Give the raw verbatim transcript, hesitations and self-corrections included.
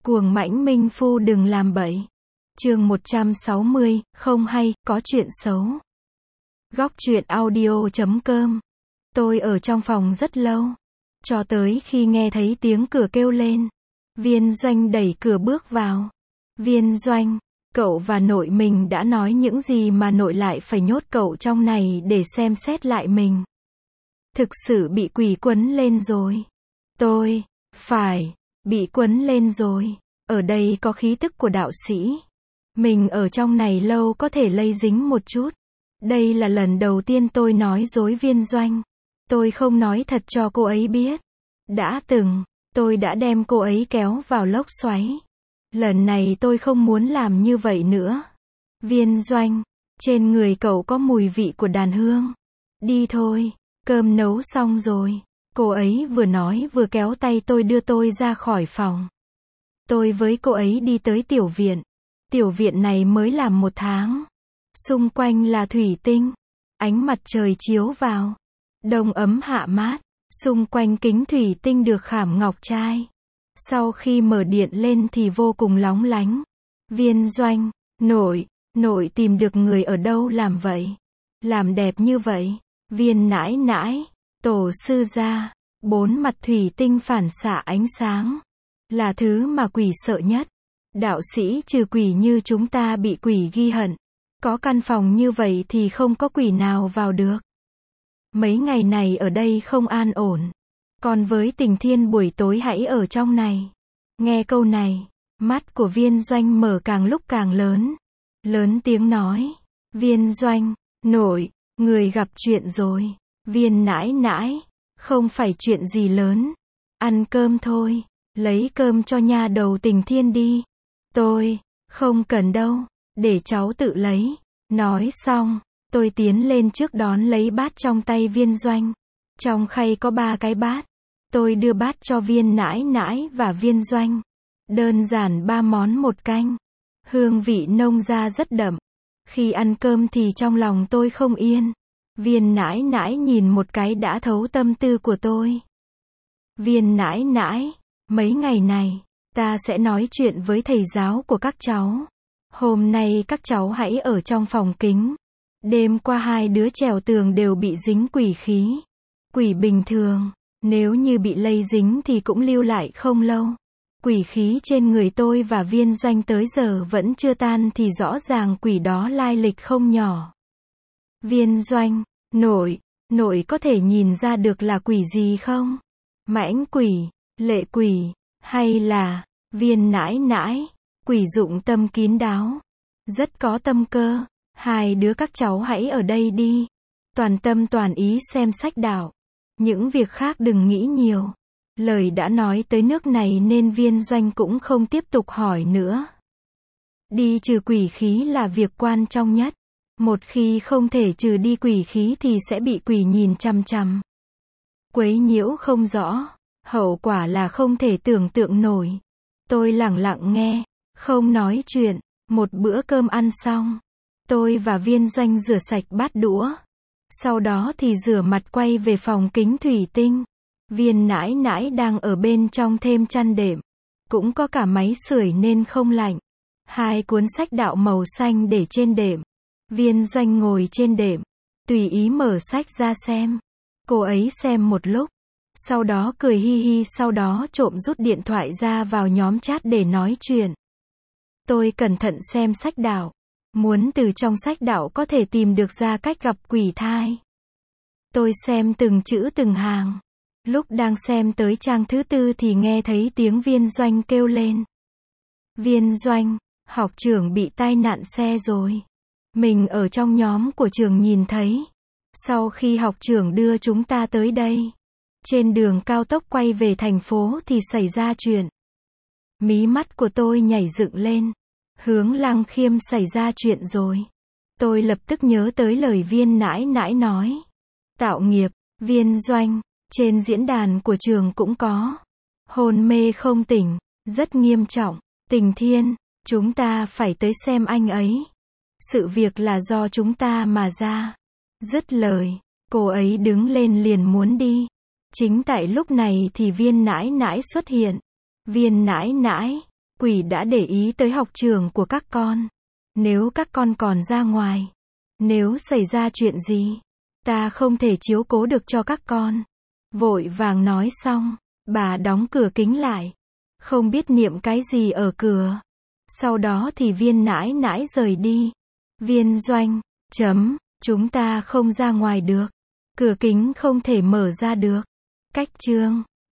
Cuồng mãnh minh phu đừng làm bậy. Chương một trăm sáu mươi, không hay, có chuyện xấu. Góc truyện audio chấm com. Tôi ở trong phòng rất lâu. Cho tới khi nghe thấy tiếng cửa kêu lên. Viên Doanh đẩy cửa bước vào. Viên Doanh, cậu và nội mình đã nói những gì mà nội lại phải nhốt cậu trong này để xem xét lại mình? Thực sự bị quỷ quấn lên rồi. Tôi, phải, bị quấn lên rồi. Ở đây có khí tức của đạo sĩ. Mình ở trong này lâu có thể lây dính một chút. Đây là lần đầu tiên tôi nói dối Viên Doanh. Tôi không nói thật cho cô ấy biết. Đã từng, tôi đã đem cô ấy kéo vào lốc xoáy. Lần này tôi không muốn làm như vậy nữa. Viên Doanh, trên người cậu có mùi vị của đàn hương. Đi thôi, cơm nấu xong rồi. Cô ấy vừa nói vừa kéo tay tôi đưa tôi ra khỏi phòng. Tôi với cô ấy đi tới tiểu viện. Tiểu viện này mới làm một tháng. Xung quanh là thủy tinh. Ánh mặt trời chiếu vào. Đông ấm hạ mát. Xung quanh kính thủy tinh được khảm ngọc trai. Sau khi mở điện lên thì vô cùng lóng lánh. Viên Doanh, nội, nội tìm được người ở đâu làm vậy? Làm đẹp như vậy. Viên nãi nãi, tổ sư gia, bốn mặt thủy tinh phản xạ ánh sáng. Là thứ mà quỷ sợ nhất. Đạo sĩ trừ quỷ như chúng ta bị quỷ ghi hận. Có căn phòng như vậy thì không có quỷ nào vào được. Mấy ngày này ở đây không an ổn. Còn với Tình Thiên buổi tối hãy ở trong này. Nghe câu này, mắt của Viên Doanh mở càng lúc càng lớn. Lớn tiếng nói. Viên Doanh, nội, người gặp chuyện rồi. Viên nãi nãi, không phải chuyện gì lớn. Ăn cơm thôi. Lấy cơm cho nha đầu Tình Thiên đi. Tôi, không cần đâu, để cháu tự lấy. Nói xong, tôi tiến lên trước đón lấy bát trong tay Viên Doanh. Trong khay có ba cái bát. Tôi đưa bát cho Viên nãi nãi và Viên Doanh. Đơn giản ba món một canh. Hương vị nông ra rất đậm. Khi ăn cơm thì trong lòng tôi không yên. Viên nãi nãi nhìn một cái đã thấu tâm tư của tôi. Viên nãi nãi, mấy ngày này, ta sẽ nói chuyện với thầy giáo của các cháu. Hôm nay các cháu hãy ở trong phòng kính. Đêm qua hai đứa trèo tường đều bị dính quỷ khí. Quỷ bình thường, nếu như bị lây dính thì cũng lưu lại không lâu. Quỷ khí trên người tôi và Viên Doanh tới giờ vẫn chưa tan thì rõ ràng quỷ đó lai lịch không nhỏ. Viên Doanh, nội, nội có thể nhìn ra được là quỷ gì không? Mãnh quỷ, lệ quỷ, hay là Viên nãi nãi, quỷ dụng tâm kín đáo, rất có tâm cơ. Hai đứa các cháu hãy ở đây đi, toàn tâm toàn ý xem sách đạo, những việc khác đừng nghĩ nhiều. Lời đã nói tới nước này nên Viên Doanh cũng không tiếp tục hỏi nữa. Đi trừ quỷ khí là việc quan trọng nhất. Một khi không thể trừ đi quỷ khí thì sẽ bị quỷ nhìn chằm chằm, quấy nhiễu không rõ, hậu quả là không thể tưởng tượng nổi. Tôi lặng lặng nghe, không nói chuyện. Một bữa cơm ăn xong, tôi và Viên Doanh rửa sạch bát đũa. Sau đó thì rửa mặt quay về phòng kính thủy tinh. Viên nãi nãi đang ở bên trong thêm chăn đệm. Cũng có cả máy sưởi nên không lạnh. Hai cuốn sách đạo màu xanh để trên đệm. Viên Doanh ngồi trên đệm, tùy ý mở sách ra xem. Cô ấy xem một lúc, sau đó cười hi hi, sau đó trộm rút điện thoại ra vào nhóm chat để nói chuyện. Tôi cẩn thận xem sách đạo, muốn từ trong sách đạo có thể tìm được ra cách gặp quỷ thai. Tôi xem từng chữ từng hàng. Lúc đang xem tới trang thứ tư thì nghe thấy tiếng Viên Doanh kêu lên. Viên Doanh, học trưởng bị tai nạn xe rồi. Mình ở trong nhóm của trường nhìn thấy. Sau khi học trưởng đưa chúng ta tới đây, trên đường cao tốc quay về thành phố thì xảy ra chuyện. Mí mắt của tôi nhảy dựng lên. Hướng Lăng Khiêm xảy ra chuyện rồi. Tôi lập tức nhớ tới lời Viên nãi nãi nói. Tạo nghiệp, Viên Doanh, trên diễn đàn của trường cũng có. Hôn mê không tỉnh, rất nghiêm trọng. Tình Thiên, chúng ta phải tới xem anh ấy. Sự việc là do chúng ta mà ra. Dứt lời, cô ấy đứng lên liền muốn đi. Chính tại lúc này thì Viên nãi nãi xuất hiện. Viên nãi nãi, Quỷ đã để ý tới học trường của các con. Nếu các con còn ra ngoài, nếu xảy ra chuyện gì, ta không thể chiếu cố được cho các con. Vội vàng nói xong, bà đóng cửa kính lại. Không biết niệm cái gì ở cửa. Sau đó thì Viên nãi nãi rời đi. Viên Doanh, chấm, chúng ta không ra ngoài được. Cửa kính không thể mở ra được. Cách chương